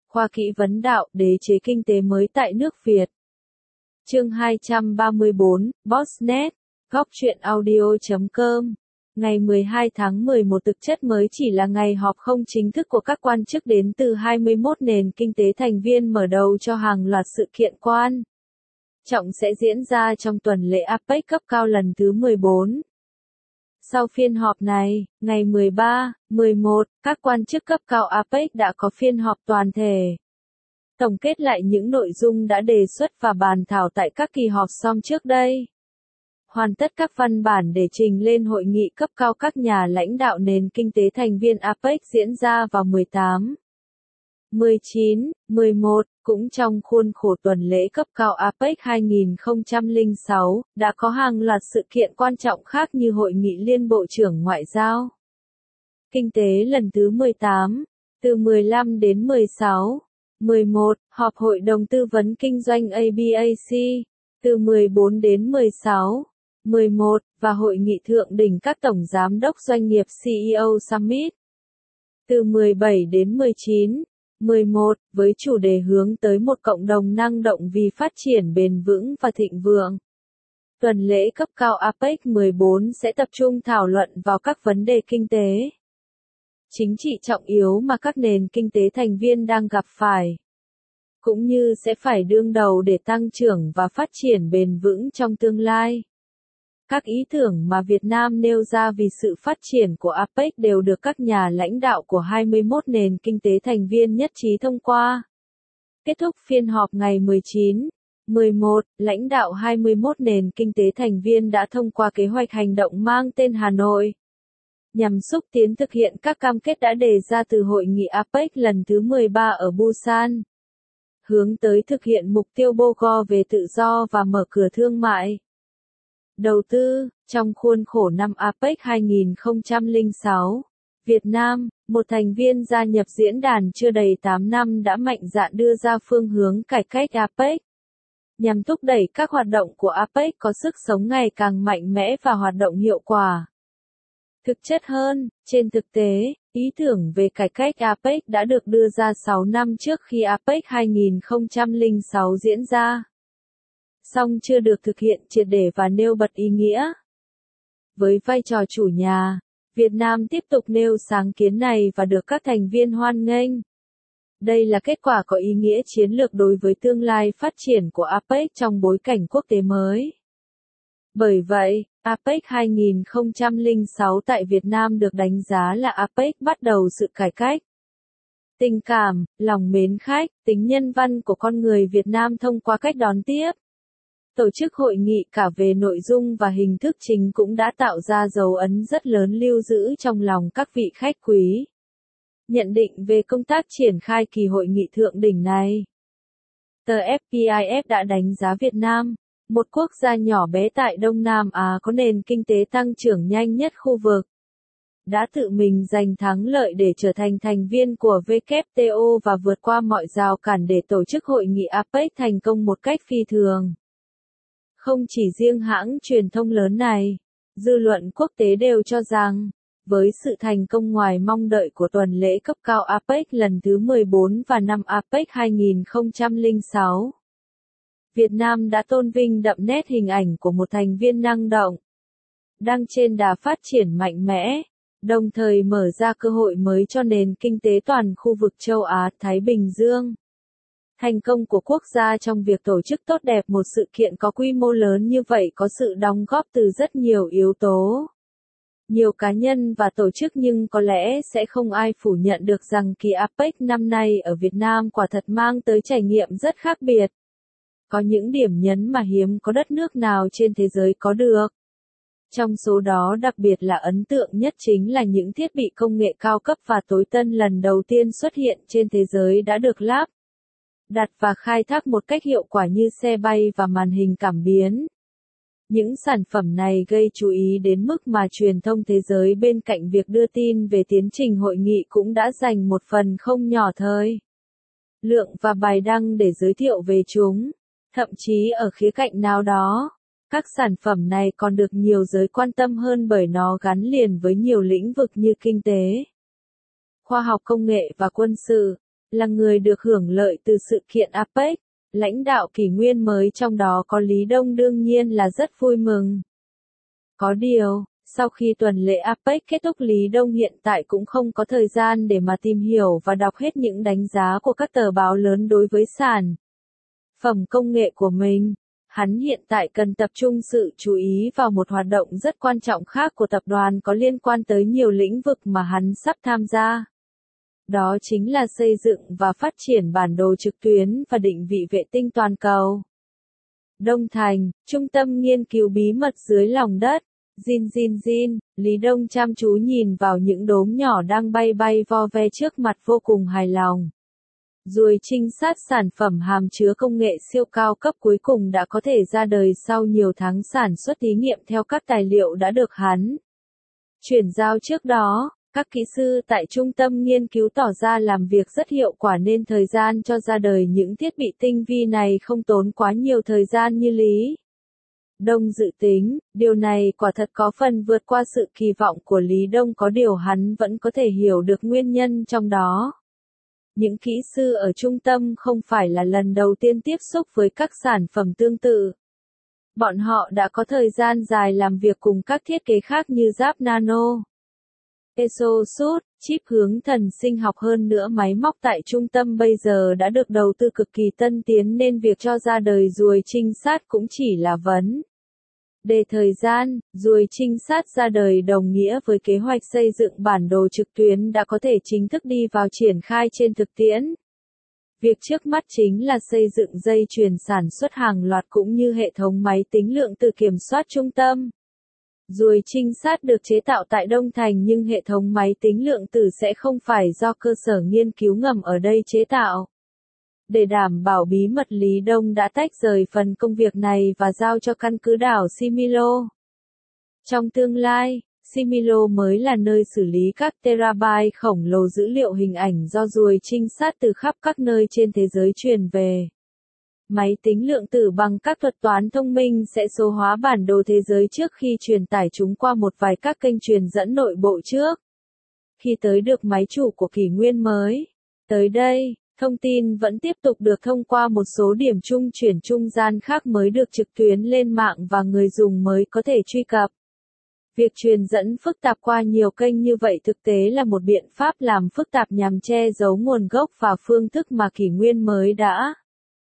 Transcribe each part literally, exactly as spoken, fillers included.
Khoa kỹ vấn đạo, đế chế kinh tế mới tại nước Việt. Chương hai trăm ba mươi bốn, Bossnet, góc truyện audio chấm com. Ngày mười hai tháng mười một thực chất mới chỉ là ngày họp không chính thức của các quan chức đến từ hai mươi mốt nền kinh tế thành viên mở đầu cho hàng loạt sự kiện quan trọng sẽ diễn ra trong tuần lễ a pếch cấp cao lần thứ mười bốn. Sau phiên họp này, ngày mười ba, mười một, các quan chức cấp cao a pếch đã có phiên họp toàn thể. Tổng kết lại những nội dung đã đề xuất và bàn thảo tại các kỳ họp xong trước đây. Hoàn tất các văn bản để trình lên hội nghị cấp cao các nhà lãnh đạo nền kinh tế thành viên a pếch diễn ra vào mười tám, mười chín, mười một, cũng trong khuôn khổ tuần lễ cấp cao a pếch hai không không sáu, đã có hàng loạt sự kiện quan trọng khác như Hội nghị Liên Bộ trưởng Ngoại giao Kinh tế lần thứ mười tám, từ mười lăm đến mười sáu, mười một, Họp Hội đồng Tư vấn Kinh doanh a bê a xê, từ mười bốn đến mười sáu, mười một, và Hội nghị Thượng đỉnh các Tổng Giám đốc Doanh nghiệp xê e ô Summit, từ mười bảy đến mười chín, mười một, với chủ đề hướng tới một cộng đồng năng động vì phát triển bền vững và thịnh vượng. Tuần lễ cấp cao a pếch mười bốn sẽ tập trung thảo luận vào các vấn đề kinh tế, chính trị trọng yếu mà các nền kinh tế thành viên đang gặp phải, cũng như sẽ phải đương đầu để tăng trưởng và phát triển bền vững trong tương lai. Các ý tưởng mà Việt Nam nêu ra vì sự phát triển của a pếch đều được các nhà lãnh đạo của hai mươi mốt nền kinh tế thành viên nhất trí thông qua. Kết thúc phiên họp ngày mười chín, mười một, lãnh đạo hai mươi mốt nền kinh tế thành viên đã thông qua kế hoạch hành động mang tên Hà Nội, nhằm xúc tiến thực hiện các cam kết đã đề ra từ hội nghị a pếch lần thứ mười ba ở Busan, hướng tới thực hiện mục tiêu Bogor về tự do và mở cửa thương mại. Đầu tư, trong khuôn khổ năm a pếch hai không không sáu, Việt Nam, một thành viên gia nhập diễn đàn chưa đầy tám năm đã mạnh dạn đưa ra phương hướng cải cách a pếch, nhằm thúc đẩy các hoạt động của a pếch có sức sống ngày càng mạnh mẽ và hoạt động hiệu quả. Thực chất hơn, trên thực tế, ý tưởng về cải cách a pếch đã được đưa ra sáu năm trước khi a pếch hai không không sáu diễn ra, song chưa được thực hiện triệt để và nêu bật ý nghĩa. Với vai trò chủ nhà, Việt Nam tiếp tục nêu sáng kiến này và được các thành viên hoan nghênh. Đây là kết quả có ý nghĩa chiến lược đối với tương lai phát triển của a pếch trong bối cảnh quốc tế mới. Bởi vậy, a pếch hai không không sáu tại Việt Nam được đánh giá là a pếch bắt đầu sự cải cách. Tình cảm, lòng mến khách, tính nhân văn của con người Việt Nam thông qua cách đón tiếp, tổ chức hội nghị cả về nội dung và hình thức chính cũng đã tạo ra dấu ấn rất lớn lưu giữ trong lòng các vị khách quý. Nhận định về công tác triển khai kỳ hội nghị thượng đỉnh này, tờ ép pê i ép đã đánh giá Việt Nam, một quốc gia nhỏ bé tại Đông Nam Á có nền kinh tế tăng trưởng nhanh nhất khu vực, đã tự mình giành thắng lợi để trở thành thành viên của vê kép tê o và vượt qua mọi rào cản để tổ chức hội nghị a pếch thành công một cách phi thường. Không chỉ riêng hãng truyền thông lớn này, dư luận quốc tế đều cho rằng, với sự thành công ngoài mong đợi của tuần lễ cấp cao a pếch lần thứ mười bốn và năm a pếch hai không không sáu, Việt Nam đã tôn vinh đậm nét hình ảnh của một thành viên năng động, đang trên đà phát triển mạnh mẽ, đồng thời mở ra cơ hội mới cho nền kinh tế toàn khu vực châu Á-Thái Bình Dương. Thành công của quốc gia trong việc tổ chức tốt đẹp một sự kiện có quy mô lớn như vậy có sự đóng góp từ rất nhiều yếu tố, nhiều cá nhân và tổ chức, nhưng có lẽ sẽ không ai phủ nhận được rằng kỳ a pếch năm nay ở Việt Nam quả thật mang tới trải nghiệm rất khác biệt. Có những điểm nhấn mà hiếm có đất nước nào trên thế giới có được. Trong số đó đặc biệt là ấn tượng nhất chính là những thiết bị công nghệ cao cấp và tối tân lần đầu tiên xuất hiện trên thế giới đã được lắp, đặt và khai thác một cách hiệu quả như xe bay và màn hình cảm biến. Những sản phẩm này gây chú ý đến mức mà truyền thông thế giới bên cạnh việc đưa tin về tiến trình hội nghị cũng đã dành một phần không nhỏ thời lượng và bài đăng để giới thiệu về chúng. Thậm chí ở khía cạnh nào đó, các sản phẩm này còn được nhiều giới quan tâm hơn bởi nó gắn liền với nhiều lĩnh vực như kinh tế, khoa học công nghệ và quân sự. là người được hưởng lợi từ sự kiện a pếch. Lãnh đạo kỷ nguyên mới trong đó có Lý Đông đương nhiên là rất vui mừng. Có điều, sau khi tuần lễ a pếch kết thúc Lý Đông hiện tại cũng không có thời gian để mà tìm hiểu và đọc hết những đánh giá của các tờ báo lớn đối với sản phẩm công nghệ của mình. Hắn hiện tại cần tập trung sự chú ý vào một hoạt động rất quan trọng khác của tập đoàn có liên quan tới nhiều lĩnh vực mà hắn sắp tham gia. Đó chính là xây dựng và phát triển bản đồ trực tuyến và định vị vệ tinh toàn cầu. Đông Thành, trung tâm nghiên cứu bí mật dưới lòng đất. Zin zin zin, Lý Đông chăm chú nhìn vào những đốm nhỏ đang bay bay vo ve trước mặt vô cùng hài lòng. Ruồi trinh sát sản phẩm hàm chứa công nghệ siêu cao cấp cuối cùng đã có thể ra đời sau nhiều tháng sản xuất thí nghiệm theo các tài liệu đã được hắn chuyển giao trước đó. Các kỹ sư tại trung tâm nghiên cứu tỏ ra làm việc rất hiệu quả nên thời gian cho ra đời những thiết bị tinh vi này không tốn quá nhiều thời gian như Lý Đông dự tính. Điều này quả thật có phần vượt qua sự kỳ vọng của Lý Đông, có điều hắn vẫn có thể hiểu được nguyên nhân trong đó. Những kỹ sư ở trung tâm không phải là lần đầu tiên tiếp xúc với các sản phẩm tương tự. Bọn họ đã có thời gian dài làm việc cùng các thiết kế khác như giáp nano, exosuit, chip hướng thần sinh học. Hơn nữa máy móc tại trung tâm bây giờ đã được đầu tư cực kỳ tân tiến nên việc cho ra đời ruồi trinh sát cũng chỉ là vấn đề thời gian. Ruồi trinh sát ra đời đồng nghĩa với kế hoạch xây dựng bản đồ trực tuyến đã có thể chính thức đi vào triển khai trên thực tiễn. Việc trước mắt chính là xây dựng dây chuyền sản xuất hàng loạt cũng như hệ thống máy tính lượng tử kiểm soát trung tâm. Ruồi trinh sát được chế tạo tại Đông Thành nhưng hệ thống máy tính lượng tử sẽ không phải do cơ sở nghiên cứu ngầm ở đây chế tạo. Để đảm bảo bí mật, Lý Đông đã tách rời phần công việc này và giao cho căn cứ đảo Similo. Trong tương lai, Similo mới là nơi xử lý các terabyte khổng lồ dữ liệu hình ảnh do ruồi trinh sát từ khắp các nơi trên thế giới truyền về. Máy tính lượng tử bằng các thuật toán thông minh sẽ số hóa bản đồ thế giới trước khi truyền tải chúng qua một vài các kênh truyền dẫn nội bộ trước. Khi tới được máy chủ của kỷ nguyên mới, tới đây, thông tin vẫn tiếp tục được thông qua một số điểm trung chuyển trung gian khác mới được trực tuyến lên mạng và người dùng mới có thể truy cập. Việc truyền dẫn phức tạp qua nhiều kênh như vậy thực tế là một biện pháp làm phức tạp nhằm che giấu nguồn gốc và phương thức mà kỷ nguyên mới đã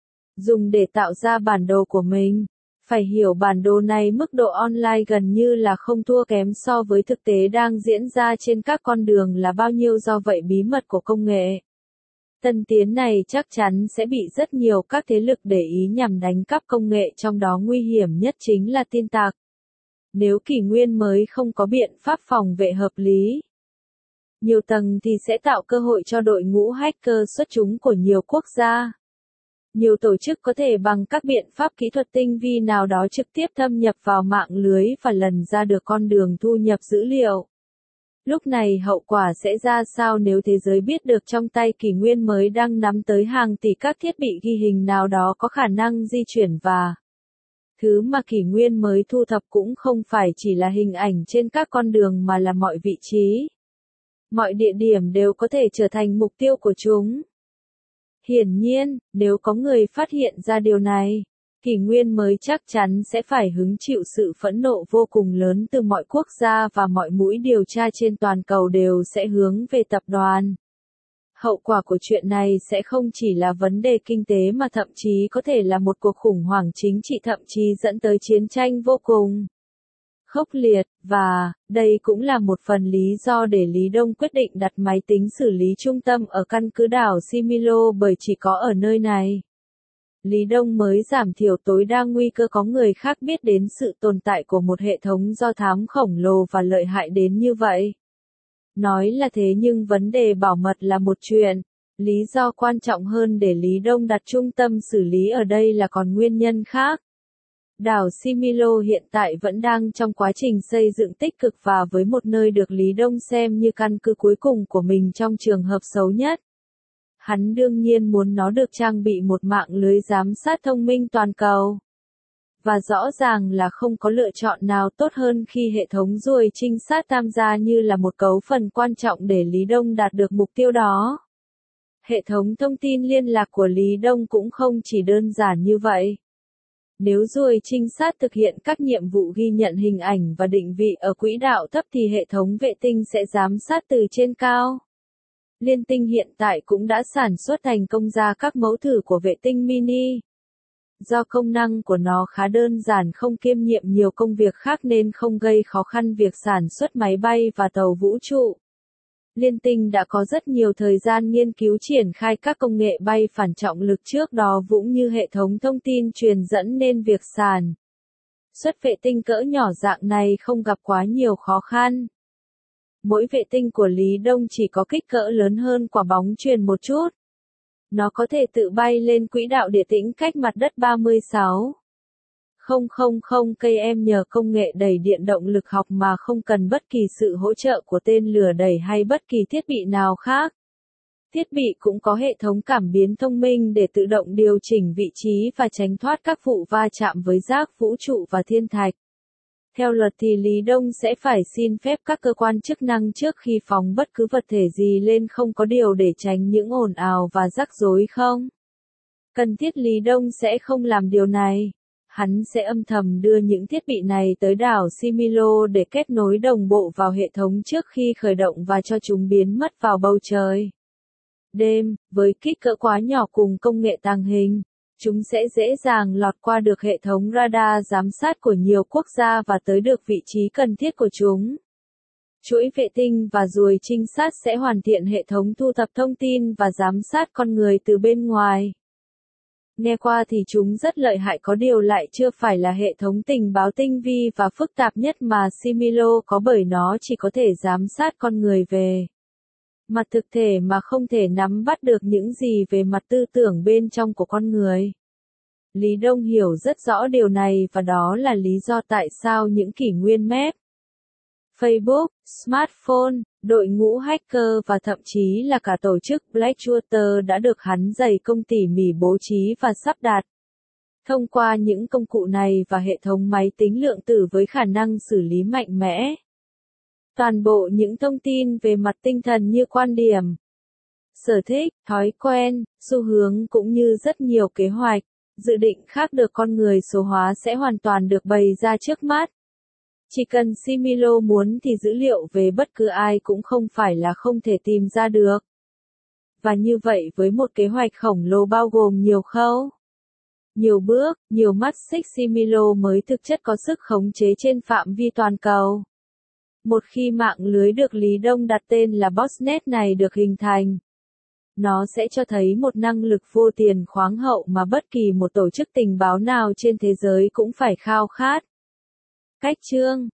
dùng để tạo ra bản đồ của mình. Phải hiểu bản đồ này mức độ online gần như là không thua kém so với thực tế đang diễn ra trên các con đường là bao nhiêu. Do vậy bí mật của công nghệ tân tiến này chắc chắn sẽ bị rất nhiều các thế lực để ý nhằm đánh cắp công nghệ, trong đó nguy hiểm nhất chính là tin tặc. Nếu kỷ nguyên mới không có biện pháp phòng vệ hợp lý nhiều tầng thì sẽ tạo cơ hội cho đội ngũ hacker xuất chúng của nhiều quốc gia. Nhiều tổ chức có thể bằng các biện pháp kỹ thuật tinh vi nào đó trực tiếp thâm nhập vào mạng lưới và lần ra được con đường thu nhập dữ liệu. Lúc này hậu quả sẽ ra sao nếu thế giới biết được trong tay kỷ nguyên mới đang nắm tới hàng tỷ các thiết bị ghi hình nào đó có khả năng di chuyển, và thứ mà kỷ nguyên mới thu thập cũng không phải chỉ là hình ảnh trên các con đường mà là mọi vị trí, mọi địa điểm đều có thể trở thành mục tiêu của chúng. Hiển nhiên, nếu có người phát hiện ra điều này, kỷ nguyên mới chắc chắn sẽ phải hứng chịu sự phẫn nộ vô cùng lớn từ mọi quốc gia và mọi mũi điều tra trên toàn cầu đều sẽ hướng về tập đoàn. Hậu quả của chuyện này sẽ không chỉ là vấn đề kinh tế mà thậm chí có thể là một cuộc khủng hoảng chính trị, thậm chí dẫn tới chiến tranh vô cùng khốc liệt, và đây cũng là một phần lý do để Lý Đông quyết định đặt máy tính xử lý trung tâm ở căn cứ đảo Similo, bởi chỉ có ở nơi này, Lý Đông mới giảm thiểu tối đa nguy cơ có người khác biết đến sự tồn tại của một hệ thống do thám khổng lồ và lợi hại đến như vậy. Nói là thế nhưng vấn đề bảo mật là một chuyện. Lý do quan trọng hơn để Lý Đông đặt trung tâm xử lý ở đây là còn nguyên nhân khác. Đảo Similo hiện tại vẫn đang trong quá trình xây dựng tích cực và với một nơi được Lý Đông xem như căn cứ cuối cùng của mình trong trường hợp xấu nhất. Hắn đương nhiên muốn nó được trang bị một mạng lưới giám sát thông minh toàn cầu. Và rõ ràng là không có lựa chọn nào tốt hơn khi hệ thống ruồi trinh sát tham gia như là một cấu phần quan trọng để Lý Đông đạt được mục tiêu đó. Hệ thống thông tin liên lạc của Lý Đông cũng không chỉ đơn giản như vậy. Nếu ruồi trinh sát thực hiện các nhiệm vụ ghi nhận hình ảnh và định vị ở quỹ đạo thấp thì hệ thống vệ tinh sẽ giám sát từ trên cao. Liên Tinh hiện tại cũng đã sản xuất thành công ra các mẫu thử của vệ tinh mini. Do công năng của nó khá đơn giản không kiêm nhiệm nhiều công việc khác nên không gây khó khăn việc sản xuất máy bay và tàu vũ trụ. Liên Tinh đã có rất nhiều thời gian nghiên cứu triển khai các công nghệ bay phản trọng lực trước đó cũng như hệ thống thông tin truyền dẫn nên việc sản xuất vệ tinh cỡ nhỏ dạng này không gặp quá nhiều khó khăn. Mỗi vệ tinh của Lý Đông chỉ có kích cỡ lớn hơn quả bóng chuyền một chút. Nó có thể tự bay lên quỹ đạo địa tĩnh cách mặt đất ba mươi sáu nghìn ki-lô-mét nhờ công nghệ đẩy điện động lực học mà không cần bất kỳ sự hỗ trợ của tên lửa đẩy hay bất kỳ thiết bị nào khác. Thiết bị cũng có hệ thống cảm biến thông minh để tự động điều chỉnh vị trí và tránh thoát các vụ va chạm với rác vũ trụ và thiên thạch. Theo luật thì Lý Đông sẽ phải xin phép các cơ quan chức năng trước khi phóng bất cứ vật thể gì lên, không có điều để tránh những ồn ào và rắc rối không? Cần thiết Lý Đông sẽ không làm điều này. Hắn sẽ âm thầm đưa những thiết bị này tới đảo Similo để kết nối đồng bộ vào hệ thống trước khi khởi động và cho chúng biến mất vào bầu trời đêm. Với kích cỡ quá nhỏ cùng công nghệ tàng hình, chúng sẽ dễ dàng lọt qua được hệ thống radar giám sát của nhiều quốc gia và tới được vị trí cần thiết của chúng. Chuỗi vệ tinh và ruồi trinh sát sẽ hoàn thiện hệ thống thu thập thông tin và giám sát con người từ bên ngoài. Nghe qua thì chúng rất lợi hại, có điều lại chưa phải là hệ thống tình báo tinh vi và phức tạp nhất mà Similo có, bởi nó chỉ có thể giám sát con người về mặt thực thể mà không thể nắm bắt được những gì về mặt tư tưởng bên trong của con người. Lý Đông hiểu rất rõ điều này và đó là lý do tại sao những kỷ nguyên mép, Facebook, smartphone, đội ngũ hacker và thậm chí là cả tổ chức Blackwater đã được hắn dày công tỉ mỉ bố trí và sắp đặt. Thông qua những công cụ này và hệ thống máy tính lượng tử với khả năng xử lý mạnh mẽ, toàn bộ những thông tin về mặt tinh thần như quan điểm, sở thích, thói quen, xu hướng cũng như rất nhiều kế hoạch, dự định khác được con người số hóa sẽ hoàn toàn được bày ra trước mắt. Chỉ cần Similo muốn thì dữ liệu về bất cứ ai cũng không phải là không thể tìm ra được. Và như vậy với một kế hoạch khổng lồ bao gồm nhiều khâu, nhiều bước, nhiều mắt xích, Similo mới thực chất có sức khống chế trên phạm vi toàn cầu. Một khi mạng lưới được Lý Đông đặt tên là Botnet này được hình thành, nó sẽ cho thấy một năng lực vô tiền khoáng hậu mà bất kỳ một tổ chức tình báo nào trên thế giới cũng phải khao khát. Cách chương